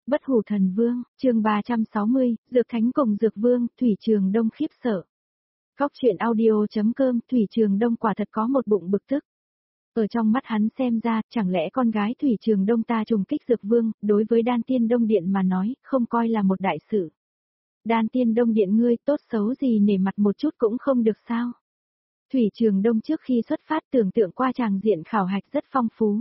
Bất hủ thần vương, chương 360, Dược Thánh cùng Dược Vương, Thủy Trường Đông khiếp sợ. Góc truyện audio.com, Thủy Trường Đông quả thật có một bụng bực tức. Ở trong mắt hắn xem ra, chẳng lẽ con gái Thủy Trường Đông ta trùng kích Dược Vương, đối với Đan Tiên Đông Điện mà nói, không coi là một đại sự. Đan Tiên Đông Điện ngươi tốt xấu gì nể mặt một chút cũng không được sao. Thủy Trường Đông trước khi xuất phát tưởng tượng qua tràng diện khảo hạch rất phong phú.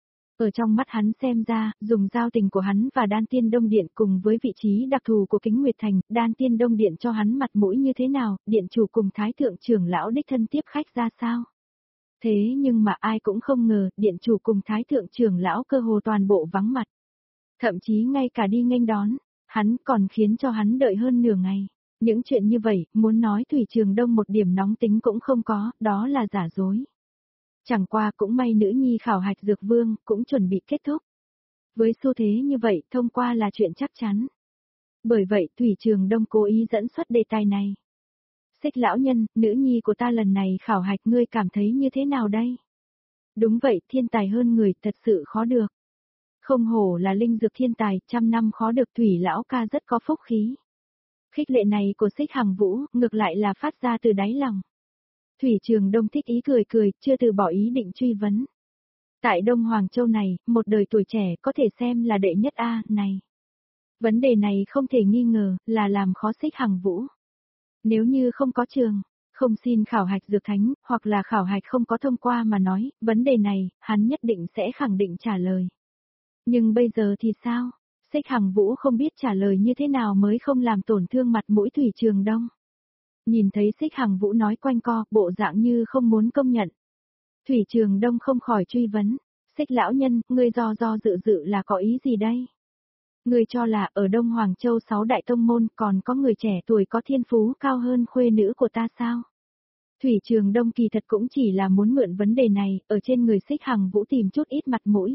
Ở trong mắt hắn xem ra, dùng giao tình của hắn và Đan Tiên Đông Điện cùng với vị trí đặc thù của Kính Nguyệt Thành, Đan Tiên Đông Điện cho hắn mặt mũi như thế nào, điện chủ cùng Thái Thượng trưởng lão đích thân tiếp khách ra sao. Thế nhưng mà ai cũng không ngờ, điện chủ cùng Thái Thượng trưởng lão cơ hồ toàn bộ vắng mặt. Thậm chí ngay cả đi nghênh đón, hắn còn khiến cho hắn đợi hơn nửa ngày. Những chuyện như vậy, muốn nói Thủy Trường Đông một điểm nóng tính cũng không có, đó là giả dối. Chẳng qua cũng may nữ nhi khảo hạch Dược Vương cũng chuẩn bị kết thúc. Với xu thế như vậy thông qua là chuyện chắc chắn. Bởi vậy Thủy Trường Đông cố ý dẫn xuất đề tài này. Xích lão nhân, nữ nhi của ta lần này khảo hạch ngươi cảm thấy như thế nào đây? Đúng vậy, thiên tài hơn người thật sự khó được. Không hổ là linh dược thiên tài, 100 năm khó được Thủy lão ca rất có phúc khí. Khích lệ này của Xích Hằng Vũ ngược lại là phát ra từ đáy lòng. Thủy Trường Đông thích ý cười cười, chưa từ bỏ ý định truy vấn. Tại Đông Hoàng Châu này, một đời tuổi trẻ có thể xem là đệ nhất A, này. Vấn đề này không thể nghi ngờ, là làm khó Xích Hằng Vũ. Nếu như không có trường, không xin khảo hạch Dược Thánh, hoặc là khảo hạch không có thông qua mà nói, vấn đề này, hắn nhất định sẽ khẳng định trả lời. Nhưng bây giờ thì sao? Xích Hằng Vũ không biết trả lời như thế nào mới không làm tổn thương mặt mũi Thủy Trường Đông. Nhìn thấy Xích Hằng Vũ nói quanh co, bộ dạng như không muốn công nhận. Thủy Trường Đông không khỏi truy vấn, Xích lão nhân, ngươi do dự là có ý gì đây? Ngươi cho là ở Đông Hoàng Châu 6 đại tông môn còn có người trẻ tuổi có thiên phú cao hơn khuê nữ của ta sao? Thủy Trường Đông kỳ thật cũng chỉ là muốn mượn vấn đề này, ở trên người Xích Hằng Vũ tìm chút ít mặt mũi.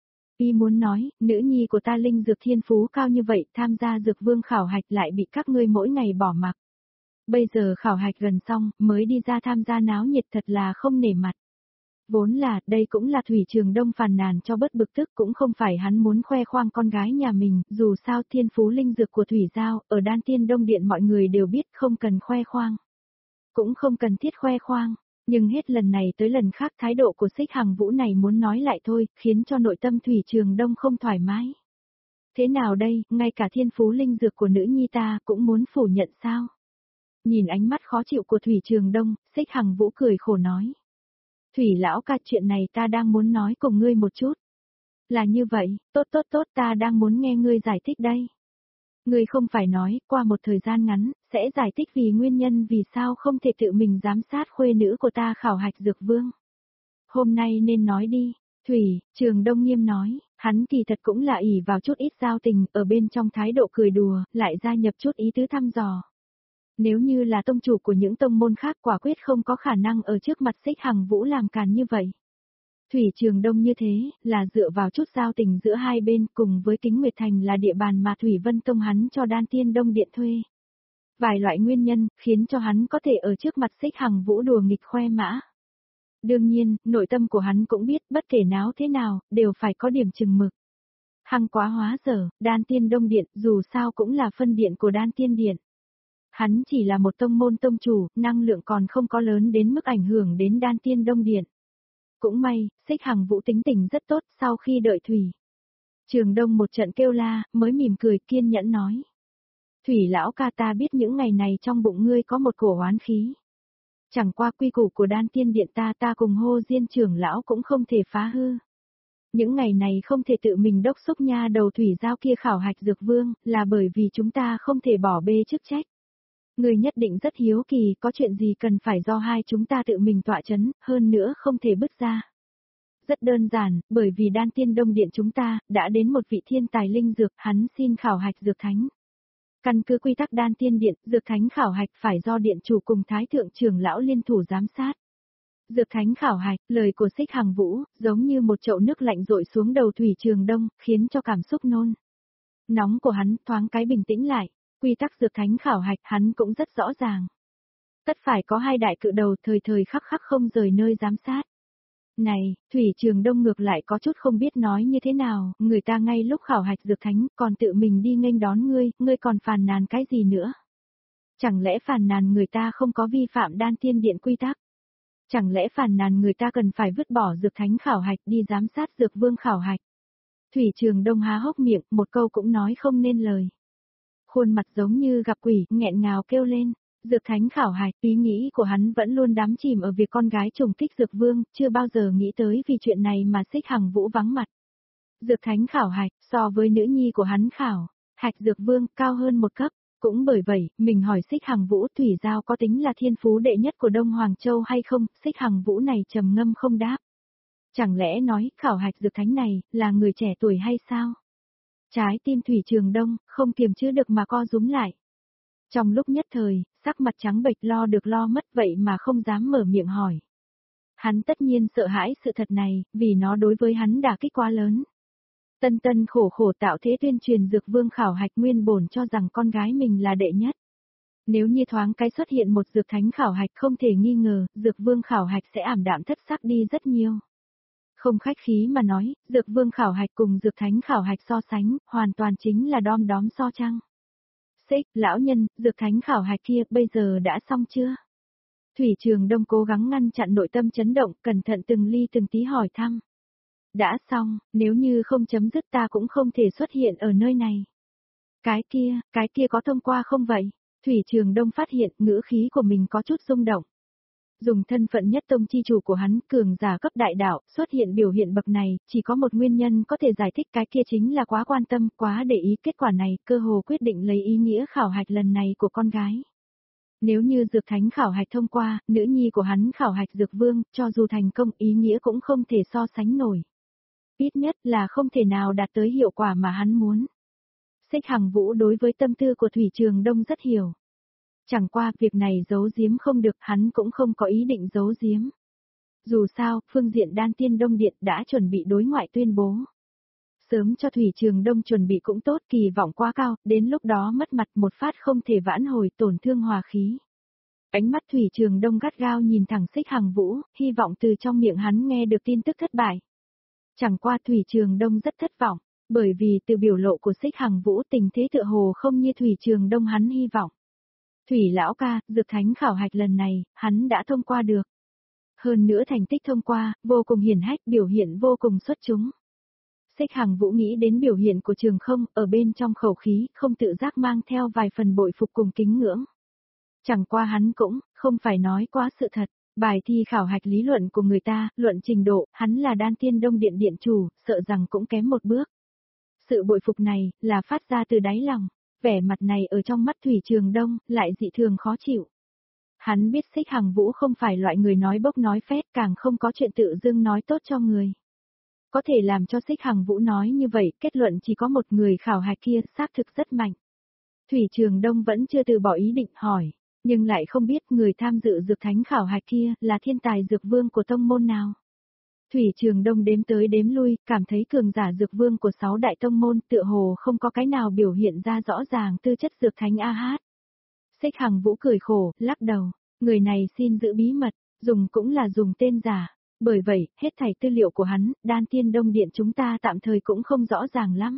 Y muốn nói, nữ nhi của ta linh dược thiên phú cao như vậy, tham gia Dược Vương khảo hạch lại bị các ngươi mỗi ngày bỏ mặc. Bây giờ khảo hạch gần xong, mới đi ra tham gia náo nhiệt thật là không nể mặt. Vốn là, đây cũng là Thủy Trường Đông phàn nàn cho bớt bực tức, cũng không phải hắn muốn khoe khoang con gái nhà mình, dù sao thiên phú linh dược của Thủy Giao, ở Đan Tiên Đông Điện mọi người đều biết không cần khoe khoang. Cũng không cần thiết khoe khoang, nhưng hết lần này tới lần khác thái độ của Xích Hằng Vũ này muốn nói lại thôi, khiến cho nội tâm Thủy Trường Đông không thoải mái. Thế nào đây, ngay cả thiên phú linh dược của nữ nhi ta cũng muốn phủ nhận sao? Nhìn ánh mắt khó chịu của Thủy Trường Đông, Xích Hằng Vũ cười khổ nói. Thủy lão ca, chuyện này ta đang muốn nói cùng ngươi một chút. Là như vậy, tốt, ta đang muốn nghe ngươi giải thích đây. Ngươi không phải nói, qua một thời gian ngắn, sẽ giải thích vì nguyên nhân vì sao không thể tự mình giám sát khuê nữ của ta khảo hạch Dược Vương. Hôm nay nên nói đi, Thủy Trường Đông nghiêm nói, hắn kỳ thật cũng là ỷ vào chút ít giao tình, ở bên trong thái độ cười đùa, lại gia nhập chút ý tứ thăm dò. Nếu như là tông chủ của những tông môn khác quả quyết không có khả năng ở trước mặt Xích Hằng Vũ làm càn như vậy. Thủy Trường Đông như thế, là dựa vào chút giao tình giữa hai bên cùng với Kính Nguyệt Thành là địa bàn mà Thủy Vân Tông hắn cho Đan Tiên Đông Điện thuê. Vài loại nguyên nhân, khiến cho hắn có thể ở trước mặt Xích Hằng Vũ đùa nghịch khoe mã. Đương nhiên, nội tâm của hắn cũng biết bất kể náo thế nào, đều phải có điểm chừng mực. Hằng quá hóa dở, Đan Tiên Đông Điện dù sao cũng là phân điện của Đan Tiên Điện. Hắn chỉ là một tông môn tông chủ, năng lượng còn không có lớn đến mức ảnh hưởng đến Đan Tiên Đông Điện. Cũng may, Xích Hằng Vũ tính tình rất tốt sau khi đợi Thủy Trường Đông một trận kêu la, mới mỉm cười kiên nhẫn nói. Thủy lão ca, ta biết những ngày này trong bụng ngươi có một cổ oán khí. Chẳng qua quy củ của Đan Tiên Điện ta cùng Hô Diên trưởng lão cũng không thể phá hư. Những ngày này không thể tự mình đốc xúc nha đầu Thủy Giao kia khảo hạch Dược Vương, là bởi vì chúng ta không thể bỏ bê chức trách. Người nhất định rất hiếu kỳ, có chuyện gì cần phải do hai chúng ta tự mình tọa chấn, hơn nữa không thể bứt ra. Rất đơn giản, bởi vì Đan Tiên Đông Điện chúng ta, đã đến một vị thiên tài linh dược, hắn xin khảo hạch Dược Thánh. Căn cứ quy tắc Đan Tiên Điện, Dược Thánh khảo hạch phải do điện chủ cùng Thái Thượng trưởng lão liên thủ giám sát. Dược Thánh khảo hạch, lời của Xích Hằng Vũ, giống như một chậu nước lạnh rội xuống đầu Thủy Trường Đông, khiến cho cảm xúc nôn nóng của hắn thoáng cái bình tĩnh lại. Quy tắc Dược Thánh khảo hạch hắn cũng rất rõ ràng. Tất phải có hai đại cự đầu thời khắc không rời nơi giám sát. Này, Thủy Trường Đông ngược lại có chút không biết nói như thế nào, người ta ngay lúc khảo hạch dược thánh còn tự mình đi nghênh đón ngươi còn phàn nàn cái gì nữa? Chẳng lẽ phàn nàn người ta không có vi phạm đan tiên điện quy tắc? Chẳng lẽ phàn nàn người ta cần phải vứt bỏ dược thánh khảo hạch đi giám sát dược vương khảo hạch? Thủy Trường Đông há hốc miệng, một câu cũng nói không nên lời. Khuôn mặt giống như gặp quỷ, nghẹn ngào kêu lên. Dược thánh khảo hạch, ý nghĩ của hắn vẫn luôn đắm chìm ở việc con gái trùng kích dược vương, chưa bao giờ nghĩ tới vì chuyện này mà Xích Hằng Vũ vắng mặt. Dược thánh khảo hạch, so với nữ nhi của hắn khảo, hạch dược vương cao hơn một cấp. Cũng bởi vậy, mình hỏi Xích Hằng Vũ Thủy Giao có tính là thiên phú đệ nhất của Đông Hoàng Châu hay không, Xích Hằng Vũ này trầm ngâm không đáp. Chẳng lẽ nói, khảo hạch dược thánh này, là người trẻ tuổi hay sao? Trái tim Thủy Trường Đông, không kiềm chứa được mà co rúm lại. Trong lúc nhất thời, sắc mặt trắng bệch lo được lo mất vậy mà không dám mở miệng hỏi. Hắn tất nhiên sợ hãi sự thật này, vì nó đối với hắn đả kích quá lớn. Tân tân khổ khổ tạo thế tuyên truyền dược vương khảo hạch nguyên bổn cho rằng con gái mình là đệ nhất. Nếu như thoáng cái xuất hiện một dược thánh khảo hạch không thể nghi ngờ, dược vương khảo hạch sẽ ảm đạm thất sắc đi rất nhiều. Không khách khí mà nói, dược vương khảo hạch cùng dược thánh khảo hạch so sánh, hoàn toàn chính là đom đóm so trăng. Xích, lão nhân, dược thánh khảo hạch kia bây giờ đã xong chưa? Thủy Trường Đông cố gắng ngăn chặn nội tâm chấn động, cẩn thận từng ly từng tí hỏi thăm. Đã xong, nếu như không chấm dứt ta cũng không thể xuất hiện ở nơi này. Cái kia có thông qua không vậy? Thủy Trường Đông phát hiện ngữ khí của mình có chút rung động. Dùng thân phận nhất tông chi chủ của hắn, cường giả cấp đại đạo, xuất hiện biểu hiện bậc này, chỉ có một nguyên nhân có thể giải thích cái kia chính là quá quan tâm, quá để ý kết quả này, cơ hồ quyết định lấy ý nghĩa khảo hạch lần này của con gái. Nếu như dược thánh khảo hạch thông qua, nữ nhi của hắn khảo hạch dược vương, cho dù thành công ý nghĩa cũng không thể so sánh nổi. Ít nhất là không thể nào đạt tới hiệu quả mà hắn muốn. Xích Hằng Vũ đối với tâm tư của Thủy Trường Đông rất hiểu. Chẳng qua việc này giấu giếm không được, hắn cũng không có ý định giấu giếm. Dù sao, phương diện đan tiên Đông Điện đã chuẩn bị đối ngoại tuyên bố. Sớm cho Thủy Trường Đông chuẩn bị cũng tốt, kỳ vọng quá cao, đến lúc đó mất mặt một phát không thể vãn hồi, tổn thương hòa khí. Ánh mắt Thủy Trường Đông gắt gao nhìn thẳng Xích Hằng Vũ, hy vọng từ trong miệng hắn nghe được tin tức thất bại. Chẳng qua Thủy Trường Đông rất thất vọng, bởi vì từ biểu lộ của Xích Hằng Vũ tình thế tựa hồ không như Thủy Trường Đông hắn hy vọng. Thủy lão ca, dược thánh khảo hạch lần này, hắn đã thông qua được. Hơn nữa thành tích thông qua, vô cùng hiển hách, biểu hiện vô cùng xuất chúng. Xích Hằng Vũ nghĩ đến biểu hiện của Trường Không, ở bên trong khẩu khí, không tự giác mang theo vài phần bội phục cùng kính ngưỡng. Chẳng qua hắn cũng, không phải nói quá sự thật, bài thi khảo hạch lý luận của người ta, luận trình độ, hắn là đan tiên Đông Điện điện chủ, sợ rằng cũng kém một bước. Sự bội phục này, là phát ra từ đáy lòng. Vẻ mặt này ở trong mắt Thủy Trường Đông, lại dị thường khó chịu. Hắn biết Xích Hằng Vũ không phải loại người nói bốc nói phét, càng không có chuyện tự dưng nói tốt cho người. Có thể làm cho Xích Hằng Vũ nói như vậy, kết luận chỉ có một người khảo hạch kia, xác thực rất mạnh. Thủy Trường Đông vẫn chưa từ bỏ ý định hỏi, nhưng lại không biết người tham dự dược thánh khảo hạch kia là thiên tài dược vương của tông môn nào. Thủy Trường Đông đếm tới đếm lui, cảm thấy cường giả dược vương của 6 đại tông môn tựa hồ không có cái nào biểu hiện ra rõ ràng tư chất dược thánh A Hát. Xích Hằng Vũ cười khổ, lắc đầu, người này xin giữ bí mật, dùng cũng là dùng tên giả. Bởi vậy, hết thảy tư liệu của hắn, đan tiên Đông Điện chúng ta tạm thời cũng không rõ ràng lắm.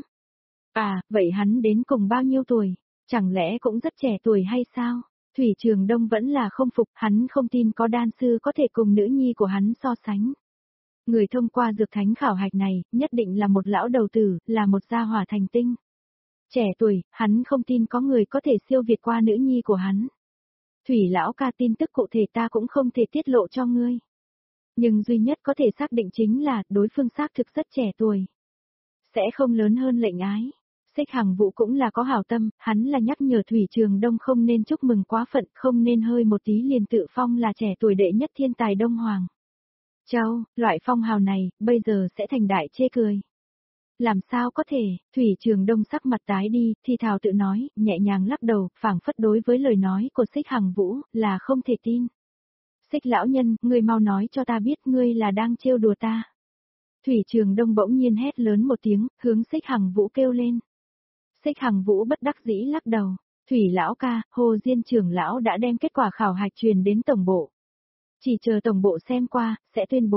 À, vậy hắn đến cùng bao nhiêu tuổi? Chẳng lẽ cũng rất trẻ tuổi hay sao? Thủy Trường Đông vẫn là không phục, hắn không tin có đan sư có thể cùng nữ nhi của hắn so sánh. Người thông qua dược thánh khảo hạch này, nhất định là một lão đầu tử, là một gia hỏa thành tinh. Trẻ tuổi, hắn không tin có người có thể siêu việt qua nữ nhi của hắn. Thủy lão ca, tin tức cụ thể ta cũng không thể tiết lộ cho ngươi. Nhưng duy nhất có thể xác định chính là, đối phương xác thực rất trẻ tuổi. Sẽ không lớn hơn lệnh ái. Xích Hằng Vũ cũng là có hảo tâm, hắn là nhắc nhở Thủy Trường Đông không nên chúc mừng quá phận, không nên hơi một tí liền tự phong là trẻ tuổi đệ nhất thiên tài Đông Hoàng. Châu, loại phong hào này, bây giờ sẽ thành đại chê cười. Làm sao có thể, Thủy Trường Đông sắc mặt tái đi, thì thào tự nói, nhẹ nhàng lắc đầu, phảng phất đối với lời nói của Xích Hằng Vũ, là không thể tin. Xích lão nhân, ngươi mau nói cho ta biết ngươi là đang trêu đùa ta. Thủy Trường Đông bỗng nhiên hét lớn một tiếng, hướng Xích Hằng Vũ kêu lên. Xích Hằng Vũ bất đắc dĩ lắc đầu, Thủy lão ca, Hồ Diên trưởng lão đã đem kết quả khảo hạch truyền đến tổng bộ. Chỉ chờ tổng bộ xem qua, sẽ tuyên bố.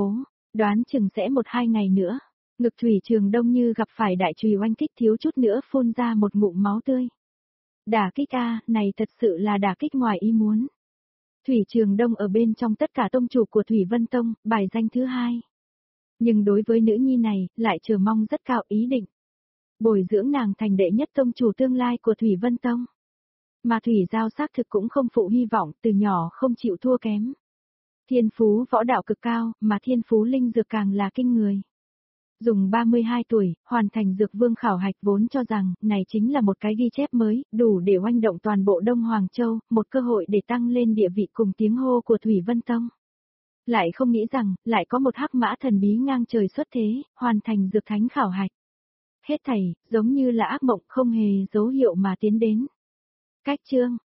Đoán chừng sẽ 1-2 ngày nữa. Ngực Thủy Trường Đông như gặp phải đại chùy oanh kích thiếu chút nữa phun ra một ngụm máu tươi. Đả kích a, này thật sự là đả kích ngoài ý muốn. Thủy Trường Đông ở bên trong tất cả tông chủ của Thủy Vân Tông, bài danh thứ 2. Nhưng đối với nữ nhi này, lại chờ mong rất cao ý định. Bồi dưỡng nàng thành đệ nhất tông chủ tương lai của Thủy Vân Tông. Mà Thủy Giao xác thực cũng không phụ hy vọng, từ nhỏ không chịu thua kém. Thiên phú võ đạo cực cao, mà thiên phú linh dược càng là kinh người. Dùng 32 tuổi, hoàn thành dược vương khảo hạch vốn cho rằng, này chính là một cái ghi chép mới, đủ để oanh động toàn bộ Đông Hoàng Châu, một cơ hội để tăng lên địa vị cùng tiếng hô của Thủy Vân Tông. Lại không nghĩ rằng, lại có một hắc mã thần bí ngang trời xuất thế, hoàn thành dược thánh khảo hạch. Hết thảy, giống như là ác mộng không hề dấu hiệu mà tiến đến. Cách chương